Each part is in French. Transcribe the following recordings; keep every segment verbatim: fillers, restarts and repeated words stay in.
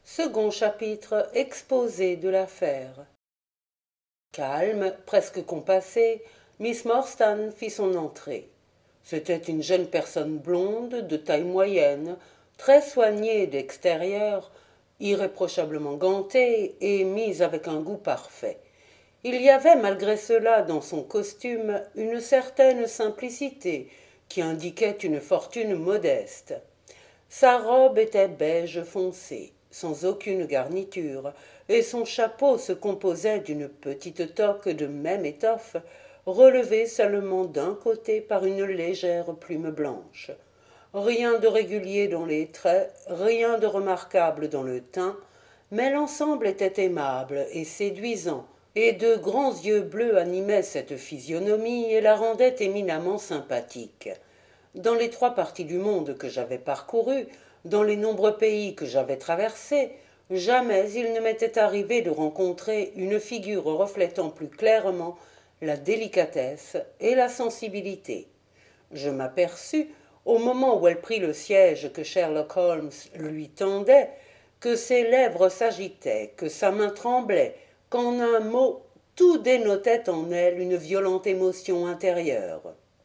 Second chapitre exposé de l'affaire. Calme, presque compassée, Miss Morstan fit son entrée. C'était une jeune personne blonde, de taille moyenne, très soignée d'extérieur, irréprochablement gantée et mise avec un goût parfait. Il y avait malgré cela dans son costume une certaine simplicité qui indiquait une fortune modeste. Sa robe était beige foncé, sans aucune garniture, et son chapeau se composait d'une petite toque de même étoffe, relevée seulement d'un côté par une légère plume blanche. Rien de régulier dans les traits, rien de remarquable dans le teint, mais l'ensemble était aimable et séduisant, et de grands yeux bleus animaient cette physionomie et la rendaient éminemment sympathique. Dans les trois parties du monde que j'avais parcourues, dans les nombreux pays que j'avais traversés, jamais il ne m'était arrivé de rencontrer une figure reflétant plus clairement la délicatesse et la sensibilité. Je m'aperçus, au moment où elle prit le siège que Sherlock Holmes lui tendait, que ses lèvres s'agitaient, que sa main tremblait, qu'en un mot, tout dénotait en elle une violente émotion intérieure.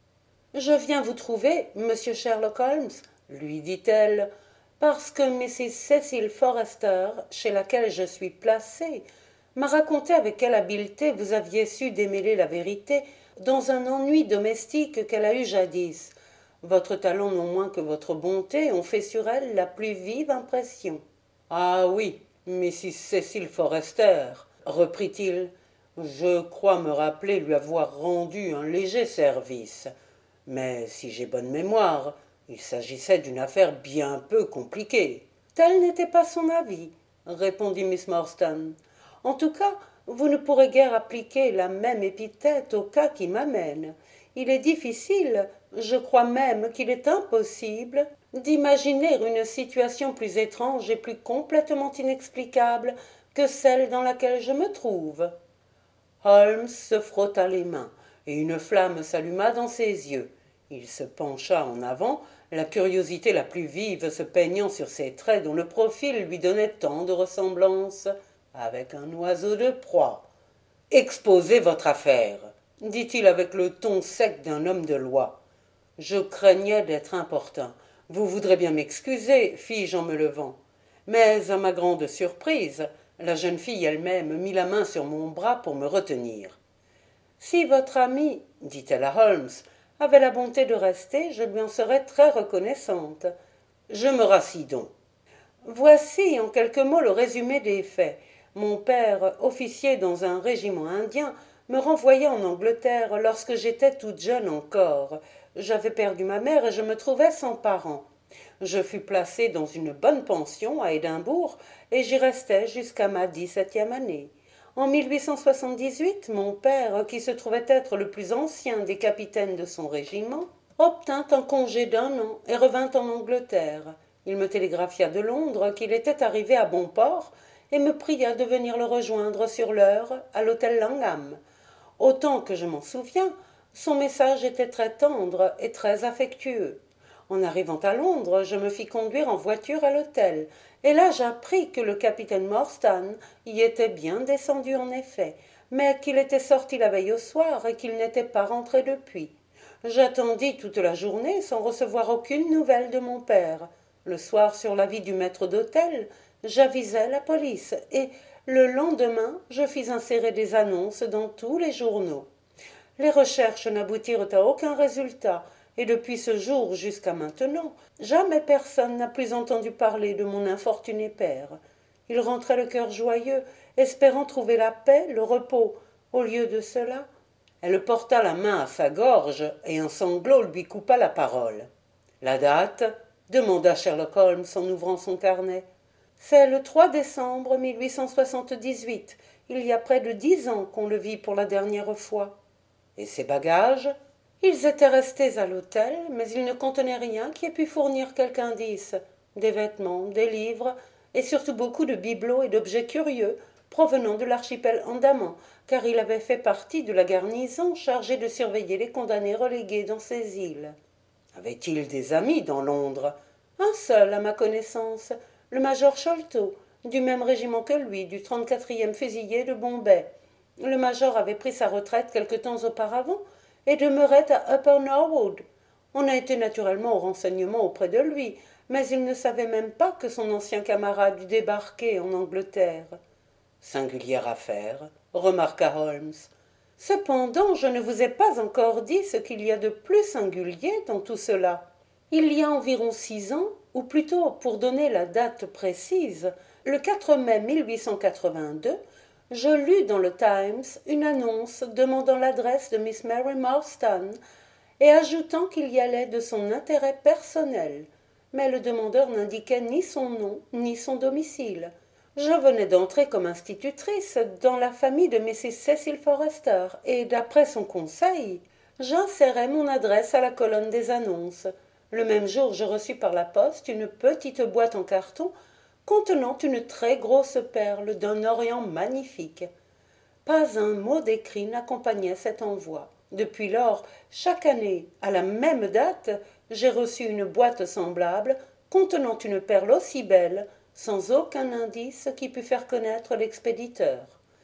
« Je viens vous trouver, monsieur Sherlock Holmes, lui dit-elle, parce que Mrs Cecil Forrester, chez laquelle je suis placée, m'a raconté avec quelle habileté vous aviez su démêler la vérité dans un ennui domestique qu'elle a eu jadis. Votre talent non moins que votre bonté ont fait sur elle la plus vive impression. »« Ah oui, Mrs Cecil Forrester, reprit-il, je crois me rappeler lui avoir rendu un léger service. Mais si j'ai bonne mémoire, il s'agissait d'une affaire bien peu compliquée. »« Tel n'était pas son avis, répondit Miss Morstan. En tout cas, vous ne pourrez guère appliquer la même épithète au cas qui m'amène. Il est difficile, je crois même qu'il est impossible, d'imaginer une situation plus étrange et plus complètement inexplicable que celle dans laquelle je me trouve. » Holmes se frotta les mains, et une flamme s'alluma dans ses yeux. Il se pencha en avant, la curiosité la plus vive se peignant sur ses traits dont le profil lui donnait tant de ressemblance avec un oiseau de proie. « Exposez votre affaire, dit-il avec le ton sec d'un homme de loi. Je craignais d'être importun. Vous voudrez bien m'excuser, fis-je en me levant. Mais, à ma grande surprise, la jeune fille elle-même mit la main sur mon bras pour me retenir. « Si votre amie, dit-elle à Holmes, avait la bonté de rester, je lui en serais très reconnaissante. Je me rassis donc. Voici en quelques mots le résumé des faits. Mon père, officier dans un régiment indien, me renvoya en Angleterre lorsque j'étais toute jeune encore. J'avais perdu ma mère et je me trouvais sans parents. Je fus placée dans une bonne pension à Édimbourg et j'y restai jusqu'à ma dix-septième année. En mille huit cent soixante-dix-huit, mon père, qui se trouvait être le plus ancien des capitaines de son régiment, obtint un congé d'un an et revint en Angleterre. Il me télégraphia de Londres qu'il était arrivé à bon port et me pria de venir le rejoindre sur l'heure à l'hôtel Langham. Autant que je m'en souviens, son message était très tendre et très affectueux. En arrivant à Londres, je me fis conduire en voiture à l'hôtel, et là j'appris que le capitaine Morstan y était bien descendu en effet, mais qu'il était sorti la veille au soir et qu'il n'était pas rentré depuis. J'attendis toute la journée sans recevoir aucune nouvelle de mon père. Le soir, sur l'avis du maître d'hôtel, j'avisai la police, et le lendemain, je fis insérer des annonces dans tous les journaux. Les recherches n'aboutirent à aucun résultat, et depuis ce jour jusqu'à maintenant, jamais personne n'a plus entendu parler de mon infortuné père. Il rentrait le cœur joyeux, espérant trouver la paix, le repos. Au lieu de cela, elle porta la main à sa gorge, et un sanglot lui coupa la parole. « La date » demanda Sherlock Holmes en ouvrant son carnet. « C'est le trois décembre mille huit cent soixante-dix-huit. Il y a près de dix ans qu'on le vit pour la dernière fois. »« Et ses bagages ?» ?»« Ils étaient restés à l'hôtel, mais ils ne contenaient rien qui ait pu fournir quelque indice. Des vêtements, des livres, et surtout beaucoup de bibelots et d'objets curieux provenant de l'archipel Andaman, car il avait fait partie de la garnison chargée de surveiller les condamnés relégués dans ces îles. » « Avait-il des amis dans Londres ?»« Un seul, à ma connaissance, le major Sholto, du même régiment que lui, du trente-quatrième fusiliers de Bombay. Le major avait pris sa retraite quelque temps auparavant et demeurait à Upper Norwood. On a été naturellement au renseignement auprès de lui, mais il ne savait même pas que son ancien camarade eût débarqué en Angleterre. Singulière affaire, remarqua Holmes. Cependant, je ne vous ai pas encore dit ce qu'il y a de plus singulier dans tout cela. Il y a environ six ans, ou plutôt pour donner la date précise, le quatre mai mille huit cent quatre-vingt-deux, je lus dans le Times une annonce demandant l'adresse de Miss Mary Morstan et ajoutant qu'il y allait de son intérêt personnel, mais le demandeur n'indiquait ni son nom ni son domicile. Je venais d'entrer comme institutrice dans la famille de Missus Cecil Forrester, et d'après son conseil, j'insérai mon adresse à la colonne des annonces. Le même jour, je reçus par la poste une petite boîte en carton contenant une très grosse perle d'un orient magnifique. Pas un mot d'écrit n'accompagnait cet envoi. Depuis lors, chaque année, à la même date, j'ai reçu une boîte semblable contenant une perle aussi belle, sans aucun indice qui pût faire connaître l'expéditeur.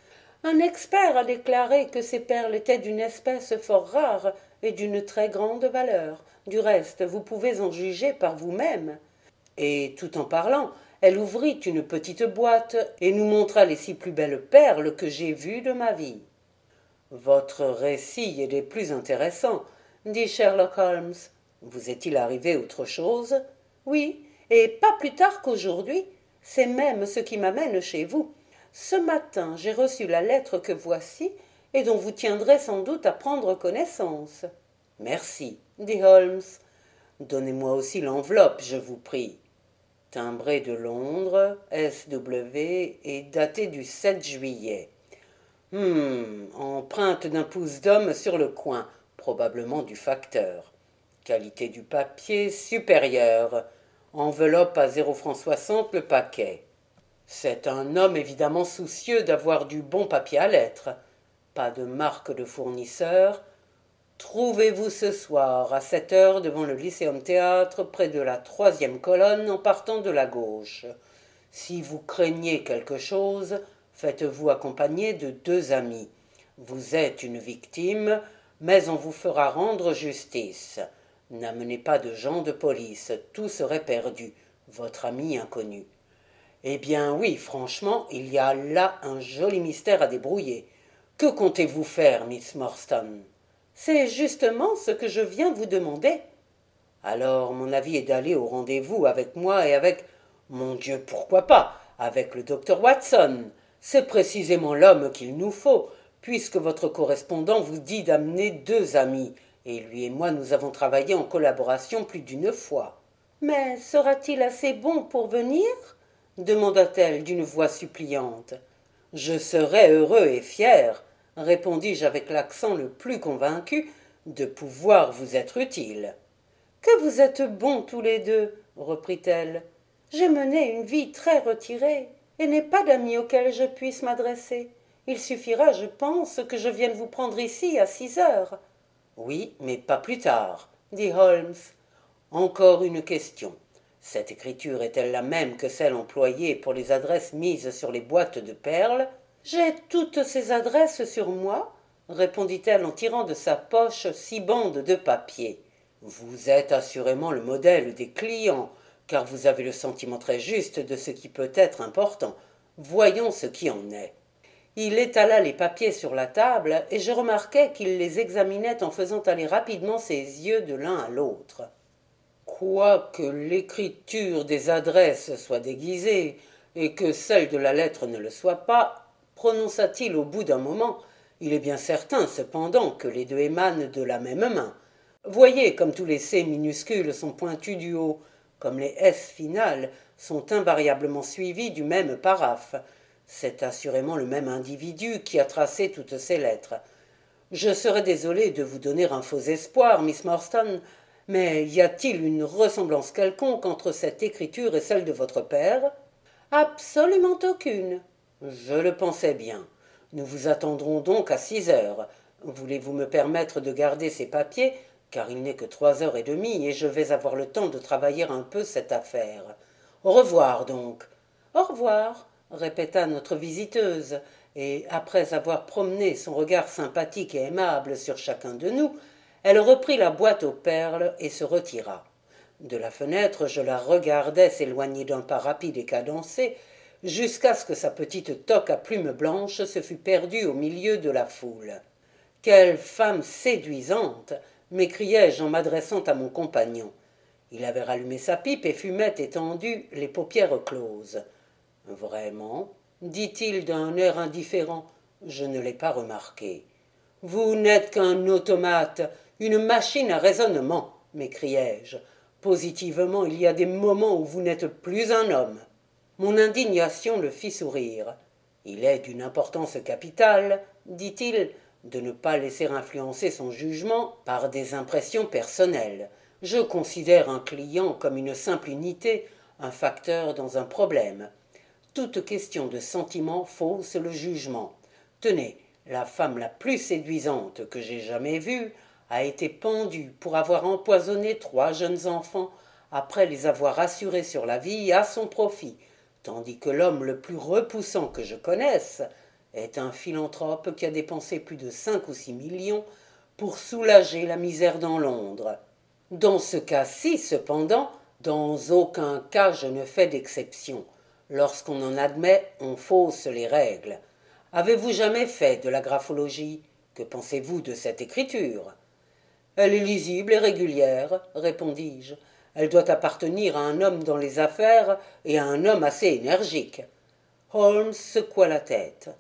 Un expert a déclaré que ces perles étaient d'une espèce fort rare et d'une très grande valeur. Du reste, vous pouvez en juger par vous-même. Et, tout en parlant, elle ouvrit une petite boîte et nous montra les six plus belles perles que j'ai vues de ma vie. Votre récit est des plus intéressants, dit Sherlock Holmes. Vous est-il arrivé autre chose? Oui, et pas plus tard qu'aujourd'hui. C'est même ce qui m'amène chez vous. Ce matin, j'ai reçu la lettre que voici et dont vous tiendrez sans doute à prendre connaissance. Merci, dit Holmes. Donnez-moi aussi l'enveloppe, je vous prie. Timbrée de Londres, S W et datée du sept juillet. Hum, empreinte d'un pouce d'homme sur le coin, probablement du facteur. Qualité du papier supérieure. Enveloppe à zéro franc soixante le paquet. C'est un homme évidemment soucieux d'avoir du bon papier à lettres. Pas de marque de fournisseur. Trouvez-vous ce soir à sept heures devant le Lyceum Théâtre, près de la troisième colonne en partant de la gauche. Si vous craignez quelque chose, faites-vous accompagner de deux amis. Vous êtes une victime, mais on vous fera rendre justice. N'amenez pas de gens de police, tout serait perdu, votre ami inconnu. Eh bien oui, franchement, il y a là un joli mystère à débrouiller. Que comptez-vous faire, Miss Morstan? C'est justement ce que je viens vous demander. Alors, mon avis est d'aller au rendez-vous avec moi et avec... Mon Dieu, pourquoi pas? Avec le docteur Watson. C'est précisément l'homme qu'il nous faut, puisque votre correspondant vous dit d'amener deux amis, et lui et moi nous avons travaillé en collaboration plus d'une fois. Mais sera-t-il assez bon pour venir? Demanda-t-elle d'une voix suppliante. Je serais heureux et fier, répondis-je avec l'accent le plus convaincu, de pouvoir vous être utile. Que vous êtes bons tous les deux, reprit-elle. J'ai mené une vie très retirée et n'ai pas d'amis auxquels je puisse m'adresser. Il suffira, je pense, que je vienne vous prendre ici à six heures. Oui, mais pas plus tard, dit Holmes. Encore une question. Cette écriture est-elle la même que celle employée pour les adresses mises sur les boîtes de perles? J'ai toutes ces adresses sur moi, répondit-elle en tirant de sa poche six bandes de papier. Vous êtes assurément le modèle des clients, car vous avez le sentiment très juste de ce qui peut être important. Voyons ce qui en est. Il étala les papiers sur la table, et je remarquai qu'il les examinait en faisant aller rapidement ses yeux de l'un à l'autre. Quoique l'écriture des adresses soit déguisée, et que celle de la lettre ne le soit pas, prononça-t-il au bout d'un moment, il est bien certain cependant que les deux émanent de la même main. Voyez comme tous les C minuscules sont pointus du haut, comme les S finales sont invariablement suivis du même paraphe. C'est assurément le même individu qui a tracé toutes ces lettres. Je serais désolé de vous donner un faux espoir, Miss Morstan, mais y a-t-il une ressemblance quelconque entre cette écriture et celle de votre père? Absolument aucune. Je le pensais bien. Nous vous attendrons donc à six heures. Voulez-vous me permettre de garder ces papiers, car il n'est que trois heures et demie, et je vais avoir le temps de travailler un peu cette affaire. Au revoir donc. Au revoir. répéta notre visiteuse, et après avoir promené son regard sympathique et aimable sur chacun de nous, elle reprit la boîte aux perles et se retira. De la fenêtre, je la regardais s'éloigner d'un pas rapide et cadencé, jusqu'à ce que sa petite toque à plumes blanches se fût perdue au milieu de la foule. « Quelle femme séduisante !» m'écriai-je en m'adressant à mon compagnon. Il avait rallumé sa pipe et fumait étendu, les paupières closes. « Vraiment ?» dit-il d'un air indifférent. Je ne l'ai pas remarqué. « Vous n'êtes qu'un automate, une machine à raisonnement, m'écriai-je. Positivement, il y a des moments où vous n'êtes plus un homme. » Mon indignation le fit sourire. « Il est d'une importance capitale, dit-il, de ne pas laisser influencer son jugement par des impressions personnelles. Je considère un client comme une simple unité, un facteur dans un problème. Toute question de sentiment fausse le jugement. Tenez, la femme la plus séduisante que j'ai jamais vue a été pendue pour avoir empoisonné trois jeunes enfants après les avoir assurés sur la vie à son profit, tandis que l'homme le plus repoussant que je connaisse est un philanthrope qui a dépensé plus de cinq ou six millions pour soulager la misère dans Londres. Dans ce cas-ci, cependant, dans aucun cas je ne fais d'exception. Lorsqu'on en admet, on fausse les règles. Avez-vous jamais fait de la graphologie? Que pensez-vous de cette écriture? Elle est lisible et régulière, répondis-je. Elle doit appartenir à un homme dans les affaires et à un homme assez énergique. Holmes secoua la tête.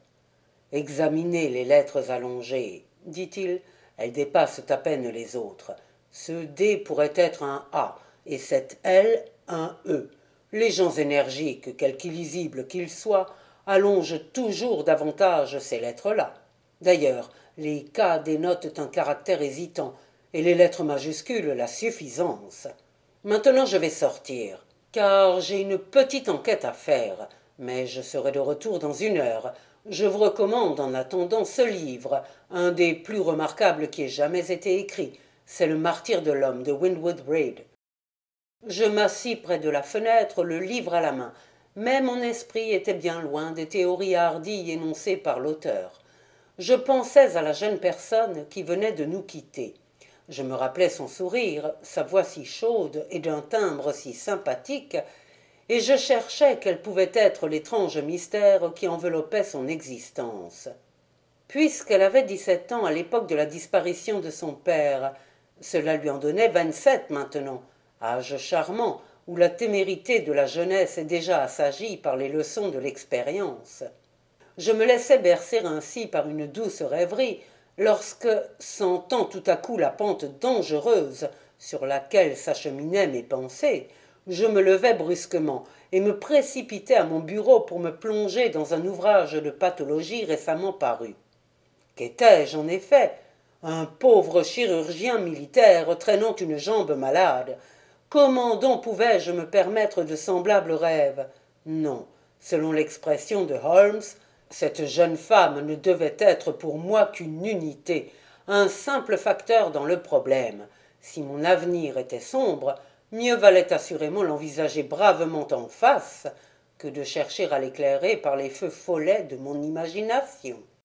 Examinez les lettres allongées, dit-il. Elles dépassent à peine les autres. Ce D pourrait être un A et cette L un E. Les gens énergiques, quelque illisibles qu'ils soient, allongent toujours davantage ces lettres-là. D'ailleurs, les K dénotent un caractère hésitant et les lettres majuscules la suffisance. Maintenant je vais sortir, car j'ai une petite enquête à faire, mais je serai de retour dans une heure. Je vous recommande en attendant ce livre, un des plus remarquables qui ait jamais été écrit. C'est Le Martyre de l'homme de Winwood Reade. Je m'assis près de la fenêtre, le livre à la main, mais mon esprit était bien loin des théories hardies énoncées par l'auteur. Je pensais à la jeune personne qui venait de nous quitter. Je me rappelais son sourire, sa voix si chaude et d'un timbre si sympathique, et je cherchais quel pouvait être l'étrange mystère qui enveloppait son existence. Puisqu'elle avait dix-sept ans à l'époque de la disparition de son père, cela lui en donnait vingt-sept maintenant, âge charmant où la témérité de la jeunesse est déjà assagie par les leçons de l'expérience. Je me laissais bercer ainsi par une douce rêverie, lorsque, sentant tout à coup la pente dangereuse sur laquelle s'acheminaient mes pensées, je me levai brusquement et me précipitai à mon bureau pour me plonger dans un ouvrage de pathologie récemment paru. Qu'étais-je en effet? Un pauvre chirurgien militaire traînant une jambe malade. Comment donc pouvais-je me permettre de semblables rêves? Non, selon l'expression de Holmes, cette jeune femme ne devait être pour moi qu'une unité, un simple facteur dans le problème. Si mon avenir était sombre, mieux valait assurément l'envisager bravement en face que de chercher à l'éclairer par les feux follets de mon imagination.